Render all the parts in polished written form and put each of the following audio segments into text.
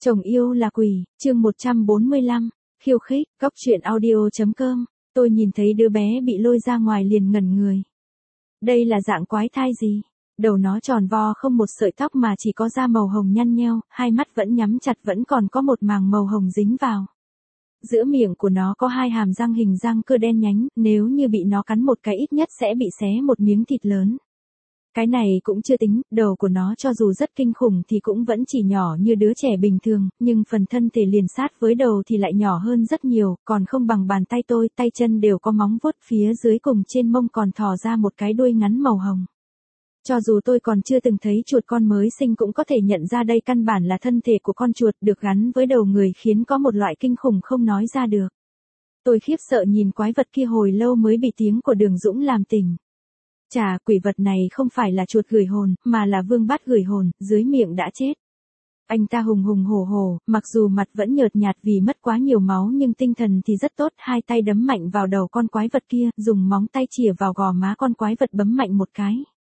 Chồng yêu là quỷ, chương 145, khiêu khích, góc truyện audio.com, tôi nhìn thấy đứa bé bị lôi ra ngoài liền ngẩn người. Đây là dạng quái thai gì? Đầu nó tròn vo không một sợi tóc mà chỉ có da màu hồng nhăn nheo, hai mắt vẫn nhắm chặt vẫn còn có một màng màu hồng dính vào. Giữa miệng của nó có hai hàm răng hình răng cưa đen nhánh, nếu như bị nó cắn một cái ít nhất sẽ bị xé một miếng thịt lớn. Cái này cũng chưa tính, đầu của nó cho dù rất kinh khủng thì cũng vẫn chỉ nhỏ như đứa trẻ bình thường, nhưng phần thân thể liền sát với đầu thì lại nhỏ hơn rất nhiều, còn không bằng bàn tay tôi, tay chân đều có móng vuốt, phía dưới cùng trên mông còn thò ra một cái đuôi ngắn màu hồng. Cho dù tôi còn chưa từng thấy chuột con mới sinh cũng có thể nhận ra đây căn bản là thân thể của con chuột được gắn với đầu người, khiến có một loại kinh khủng không nói ra được. Tôi khiếp sợ nhìn quái vật kia hồi lâu mới bị tiếng của Đường Dũng làm tỉnh. Chà, quỷ vật này không phải là chuột gửi hồn, mà là vương bát gửi hồn, dưới miệng đã chết. Anh ta hùng hùng hổ hổ, mặc dù mặt vẫn nhợt nhạt vì mất quá nhiều máu nhưng tinh thần thì rất tốt, hai tay đấm mạnh vào đầu con quái vật kia, dùng móng tay chìa vào gò má con quái vật bấm mạnh một cái.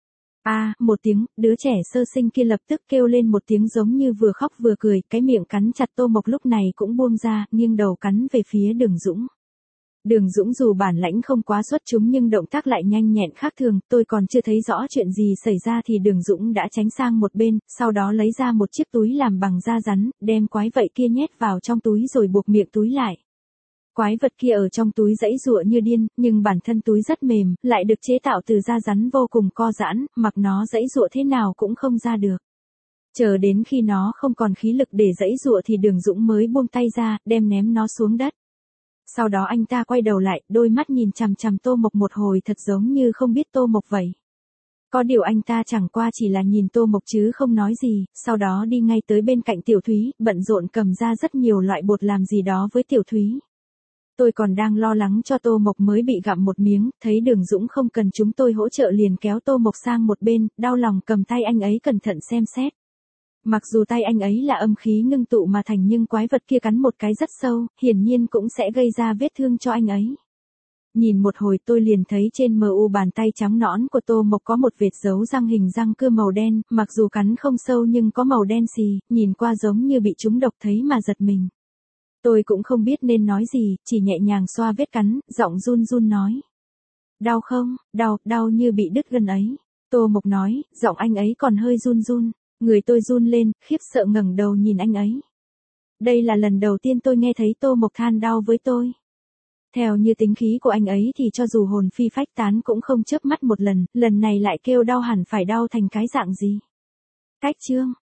Một tiếng, đứa trẻ sơ sinh kia lập tức kêu lên một tiếng giống như vừa khóc vừa cười, cái miệng cắn chặt Tô Mộc lúc này cũng buông ra, nghiêng đầu cắn về phía Đường Dũng. Đường Dũng dù bản lãnh không quá xuất chúng nhưng động tác lại nhanh nhẹn khác thường, tôi còn chưa thấy rõ chuyện gì xảy ra thì Đường Dũng đã tránh sang một bên, sau đó lấy ra một chiếc túi làm bằng da rắn, đem quái vật kia nhét vào trong túi rồi buộc miệng túi lại. Quái vật kia ở trong túi giãy giụa như điên, nhưng bản thân túi rất mềm, lại được chế tạo từ da rắn vô cùng co giãn, mặc nó giãy giụa thế nào cũng không ra được. Chờ đến khi nó không còn khí lực để giãy giụa thì Đường Dũng mới buông tay ra, đem ném nó xuống đất. Sau đó anh ta quay đầu lại, đôi mắt nhìn chằm chằm Tô Mộc một hồi thật giống như không biết Tô Mộc vậy. Có điều anh ta chẳng qua chỉ là nhìn Tô Mộc chứ không nói gì, sau đó đi ngay tới bên cạnh Tiểu Thúy, bận rộn cầm ra rất nhiều loại bột làm gì đó với Tiểu Thúy. Tôi còn đang lo lắng cho Tô Mộc mới bị gặm một miếng, thấy Đường Dũng không cần chúng tôi hỗ trợ liền kéo Tô Mộc sang một bên, đau lòng cầm tay anh ấy cẩn thận xem xét. Mặc dù tay anh ấy là âm khí ngưng tụ mà thành nhưng quái vật kia cắn một cái rất sâu, hiển nhiên cũng sẽ gây ra vết thương cho anh ấy. Nhìn một hồi tôi liền thấy trên mu bàn tay trắng nõn của Tô Mộc có một vệt dấu răng hình răng cưa màu đen, mặc dù cắn không sâu nhưng có màu đen xì, nhìn qua giống như bị trúng độc thấy mà giật mình. Tôi cũng không biết nên nói gì, chỉ nhẹ nhàng xoa vết cắn, giọng run run nói. Đau không? Đau như bị đứt gân ấy. Tô Mộc nói, giọng anh ấy còn hơi run run. Người tôi run lên, khiếp sợ ngẩng đầu nhìn anh ấy. Đây là lần đầu tiên tôi nghe thấy Tô Mộc than đau với tôi. Theo như tính khí của anh ấy thì cho dù hồn phi phách tán cũng không chớp mắt một lần, lần này lại kêu đau hẳn phải đau thành cái dạng gì. Cách chương,